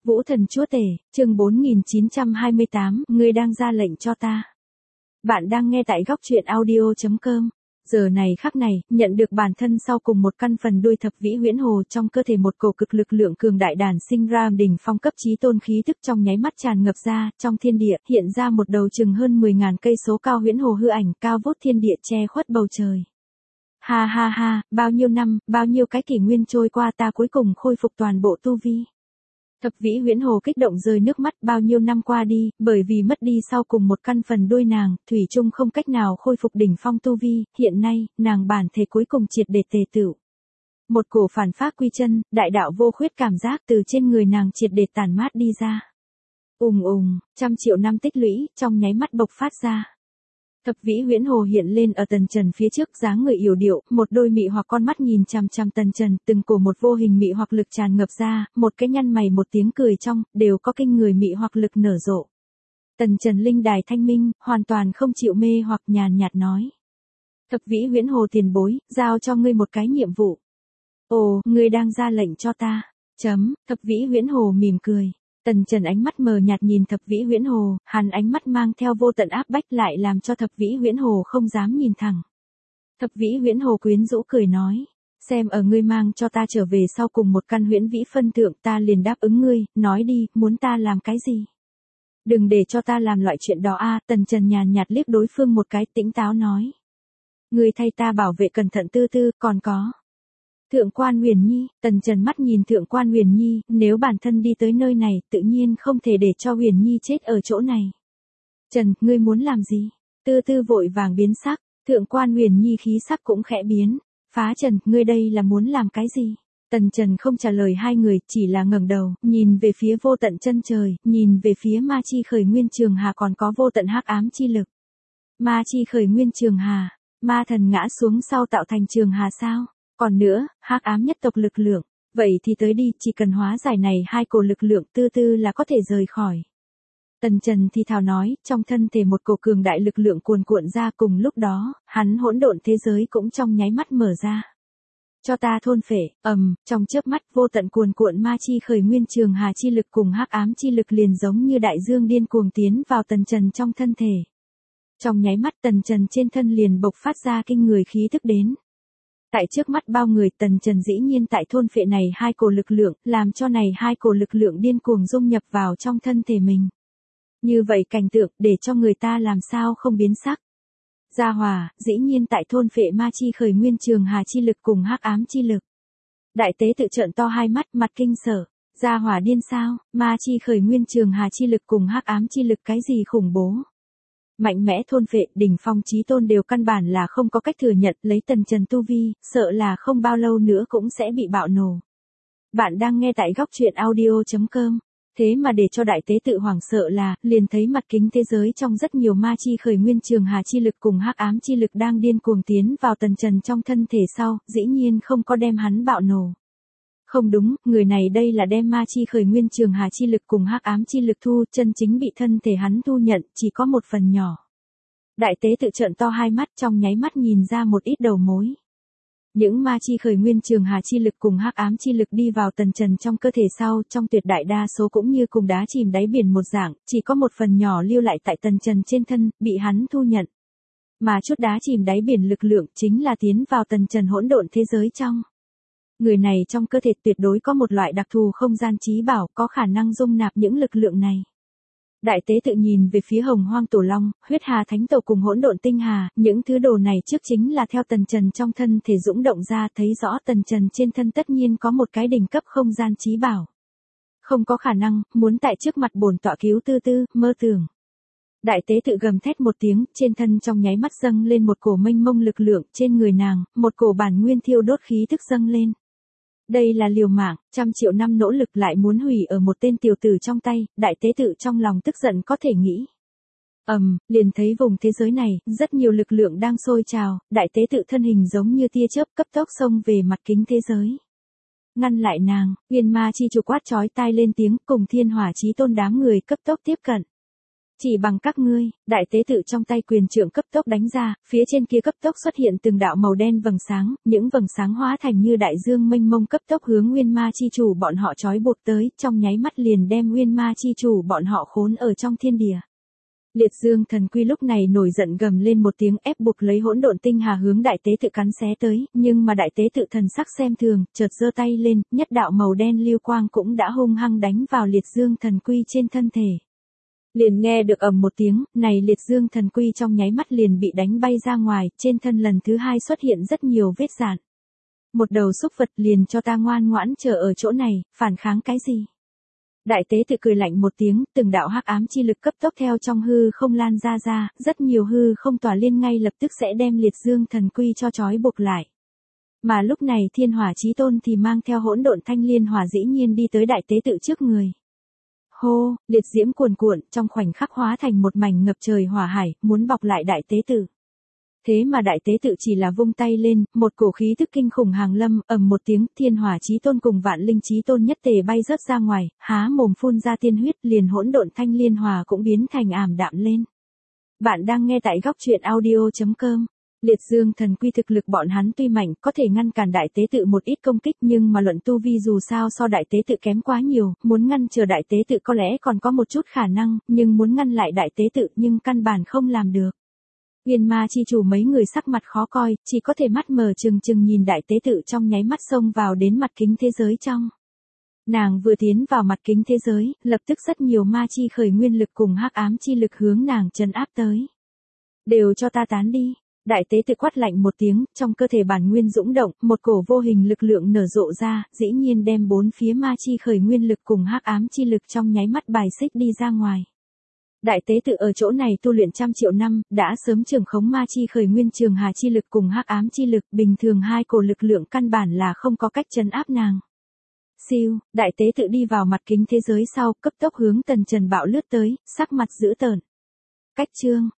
Vũ thần chúa tể, chương 4928, ngươi đang ra lệnh cho ta. Bạn đang nghe tại góc truyện audio.com. Giờ này khắc này, nhận được bản thân sau cùng một căn phần đuôi thập vĩ huyễn hồ trong cơ thể một cổ cực lực lượng cường đại đản sinh ra đỉnh phong cấp chí tôn khí tức trong nháy mắt tràn ngập ra, trong thiên địa hiện ra một đầu chừng hơn 10.000 cây số cao huyễn hồ hư ảnh cao vút thiên địa che khuất bầu trời. Ha ha ha, bao nhiêu năm, bao nhiêu cái kỷ nguyên trôi qua ta cuối cùng khôi phục toàn bộ tu vi. Thập vĩ huyễn hồ kích động rơi nước mắt, bao nhiêu năm qua đi, bởi vì mất đi sau cùng một căn phần đuôi nàng, thủy chung không cách nào khôi phục đỉnh phong tu vi, hiện nay, nàng bản thể cuối cùng triệt để tề tựu. Một cổ phản phác quy chân, đại đạo vô khuyết cảm giác từ trên người nàng triệt để tản mát đi ra. Trăm triệu năm tích lũy, trong nháy mắt bộc phát ra. Thập vĩ huyễn hồ hiện lên ở Tần Trần phía trước, dáng người yểu điệu, một đôi mị hoặc con mắt nhìn chằm chằm Tần Trần, từng cổ một vô hình mị hoặc lực tràn ngập ra, một cái nhăn mày một tiếng cười trong, đều có kinh người mị hoặc lực nở rộ. Tần Trần linh đài thanh minh, hoàn toàn không chịu mê hoặc, nhàn nhạt nói. Thập vĩ huyễn hồ tiền bối, giao cho ngươi một cái nhiệm vụ. Ồ, ngươi đang ra lệnh cho ta. Thập vĩ huyễn hồ mỉm cười. Tần Trần ánh mắt mờ nhạt nhìn thập vĩ huyễn hồ, hắn ánh mắt mang theo vô tận áp bách lại làm cho thập vĩ huyễn hồ không dám nhìn thẳng. Thập vĩ huyễn hồ quyến rũ cười nói, xem ở ngươi mang cho ta trở về sau cùng một căn huyễn vĩ phân thượng ta liền đáp ứng ngươi, nói đi, muốn ta làm cái gì? Đừng để cho ta làm loại chuyện đó a. Tần Trần nhàn nhạt liếc đối phương một cái, tĩnh táo nói. Ngươi thay ta bảo vệ cẩn thận tư tư, còn có. Thượng quan Huyền Nhi, Tần Trần mắt nhìn Thượng quan Huyền Nhi, nếu bản thân đi tới nơi này, tự nhiên không thể để cho Huyền Nhi chết ở chỗ này. Trần, ngươi muốn làm gì? Tư tư vội vàng biến sắc, Thượng quan Huyền Nhi khí sắc cũng khẽ biến. Phá Trần, ngươi đây là muốn làm cái gì? Tần Trần không trả lời hai người, chỉ là ngẩng đầu, nhìn về phía vô tận chân trời, nhìn về phía ma chi khởi nguyên trường hà còn có vô tận hắc ám chi lực. Ma chi khởi nguyên trường hà, ma thần ngã xuống sau tạo thành trường hà sao? Còn nữa, hắc ám nhất tộc lực lượng, vậy thì tới đi, chỉ cần hóa giải này hai cổ lực lượng tư tư là có thể rời khỏi. Tần Trần thì thào nói, trong thân thể một cổ cường đại lực lượng cuồn cuộn ra, cùng lúc đó, hắn hỗn độn thế giới cũng trong nháy mắt mở ra. Cho ta thôn phệ, trong chớp mắt vô tận cuồn cuộn ma chi khởi nguyên trường hà chi lực cùng hắc ám chi lực liền giống như đại dương điên cuồng tiến vào Tần Trần trong thân thể. Trong nháy mắt Tần Trần trên thân liền bộc phát ra kinh người khí thức đến. Tại trước mắt bao người Tần Trần dĩ nhiên tại thôn phệ này hai cổ lực lượng, làm cho này hai cổ lực lượng điên cuồng dung nhập vào trong thân thể mình. Như vậy cảnh tượng để cho người ta làm sao không biến sắc. Gia Hòa, dĩ nhiên tại thôn phệ ma chi khởi nguyên trường hà chi lực cùng hắc ám chi lực. Đại tế tự trợn to hai mắt, mặt kinh sợ. Gia Hòa điên sao? Ma chi khởi nguyên trường hà chi lực cùng hắc ám chi lực cái gì khủng bố? Mạnh mẽ thôn phệ, đỉnh phong chí tôn đều căn bản là không có cách thừa nhận, lấy Tần Trần tu vi, sợ là không bao lâu nữa cũng sẽ bị bạo nổ. Bạn đang nghe tại góc truyện audio.com. Thế mà để cho đại tế tự hoảng sợ là, liền thấy mặt kính thế giới trong rất nhiều ma chi khởi nguyên trường hà chi lực cùng hắc ám chi lực đang điên cuồng tiến vào Tần Trần trong thân thể sau, dĩ nhiên không có đem hắn bạo nổ. Không đúng, người này đây là đem ma chi khởi nguyên trường hà chi lực cùng hắc ám chi lực thu, chân chính bị thân thể hắn thu nhận, chỉ có một phần nhỏ. Đại tế tự trợn to hai mắt, trong nháy mắt nhìn ra một ít đầu mối. Những ma chi khởi nguyên trường hà chi lực cùng hắc ám chi lực đi vào Tần Trần trong cơ thể sau, trong tuyệt đại đa số cũng như cùng đá chìm đáy biển một dạng, chỉ có một phần nhỏ lưu lại tại Tần Trần trên thân, bị hắn thu nhận. Mà chút đá chìm đáy biển lực lượng chính là tiến vào Tần Trần hỗn độn thế giới trong. Người này trong cơ thể tuyệt đối có một loại đặc thù không gian trí bảo, có khả năng dung nạp những lực lượng này. Đại tế tự nhìn về phía Hồng Hoang Tổ Long, Huyết Hà Thánh Tổ cùng Hỗn Độn Tinh Hà, những thứ đồ này trước chính là theo Tần Trần trong thân thể dũng động ra, thấy rõ Tần Trần trên thân tất nhiên có một cái đỉnh cấp không gian trí bảo. Không có khả năng, muốn tại trước mặt bổn tọa cứu tư tư, mơ tưởng. Đại tế tự gầm thét một tiếng, trên thân trong nháy mắt dâng lên một cổ mênh mông lực lượng, trên người nàng, một cổ bản nguyên thiêu đốt khí thức dâng lên. Đây là liều mạng, trăm triệu năm nỗ lực lại muốn hủy ở một tên tiểu tử trong tay, đại tế tự trong lòng tức giận có thể nghĩ. Liền thấy vùng thế giới này, rất nhiều lực lượng đang sôi trào, đại tế tự thân hình giống như tia chớp cấp tốc xông về mặt kính thế giới. Ngăn lại nàng, Huyền Ma chi chủ quát chói tai lên tiếng, cùng Thiên Hỏa Chí Tôn đám người cấp tốc tiếp cận. Chỉ bằng các ngươi, đại tế tự trong tay quyền trượng cấp tốc đánh ra, phía trên kia cấp tốc xuất hiện từng đạo màu đen vầng sáng, những vầng sáng hóa thành như đại dương mênh mông cấp tốc hướng Nguyên Ma chi chủ bọn họ trói buộc tới, trong nháy mắt liền đem Nguyên Ma chi chủ bọn họ khốn ở trong thiên địa. Liệt Dương Thần Quy lúc này nổi giận gầm lên một tiếng ép buộc lấy hỗn độn tinh hà hướng đại tế tự cắn xé tới, nhưng mà đại tế tự thần sắc xem thường, chợt giơ tay lên, nhất đạo màu đen lưu quang cũng đã hung hăng đánh vào Liệt Dương Thần Quy trên thân thể. Liền nghe được ầm một tiếng, này Liệt Dương Thần Quy trong nháy mắt liền bị đánh bay ra ngoài, trên thân lần thứ hai xuất hiện rất nhiều vết rạn. Một đầu súc vật liền cho ta ngoan ngoãn chờ ở chỗ này, phản kháng cái gì? Đại tế tự cười lạnh một tiếng, từng đạo hắc ám chi lực cấp tốc theo trong hư không lan ra, rất nhiều hư không tỏa liên ngay lập tức sẽ đem Liệt Dương Thần Quy cho trói buộc lại. Mà lúc này Thiên Hỏa Chí Tôn thì mang theo hỗn độn thanh liên hỏa dĩ nhiên đi tới đại tế tự trước người. Hô, liệt diễm cuồn cuộn, trong khoảnh khắc hóa thành một mảnh ngập trời hỏa hải, muốn bọc lại đại tế tự. Thế mà đại tế tự chỉ là vung tay lên, một cổ khí tức kinh khủng hàng lâm, ầm một tiếng, Thiên Hỏa Chí Tôn cùng Vạn Linh Chí Tôn nhất tề bay rớt ra ngoài, há mồm phun ra tiên huyết, liền hỗn độn thanh liên hỏa cũng biến thành ảm đạm lên. Bạn đang nghe tại góc truyện audio.com. Liệt Dương Thần Quy thực lực bọn hắn tuy mạnh, có thể ngăn cản đại tế tự một ít công kích, nhưng mà luận tu vi dù sao so đại tế tự kém quá nhiều, muốn ngăn trở đại tế tự có lẽ còn có một chút khả năng, nhưng muốn ngăn lại đại tế tự nhưng căn bản không làm được. Nguyên Ma chi chủ mấy người sắc mặt khó coi, chỉ có thể mắt mờ trừng trừng nhìn đại tế tự trong nháy mắt xông vào đến mặt kính thế giới trong. Nàng vừa tiến vào mặt kính thế giới, lập tức rất nhiều ma chi khởi nguyên lực cùng hắc ám chi lực hướng nàng trấn áp tới. Đều cho ta tán đi. Đại tế tự quát lạnh một tiếng, trong cơ thể bản nguyên dũng động, một cổ vô hình lực lượng nở rộ ra, dĩ nhiên đem bốn phía ma chi khởi nguyên lực cùng hắc ám chi lực trong nháy mắt bài xích đi ra ngoài. Đại tế tự ở chỗ này tu luyện trăm triệu năm, đã sớm trưởng khống ma chi khởi nguyên trường hà chi lực cùng hắc ám chi lực, bình thường hai cổ lực lượng căn bản là không có cách trấn áp nàng. Siêu, đại tế tự đi vào mặt kính thế giới sau, cấp tốc hướng Tần Trần bạo lướt tới, sắc mặt dữ tợn. Cách chương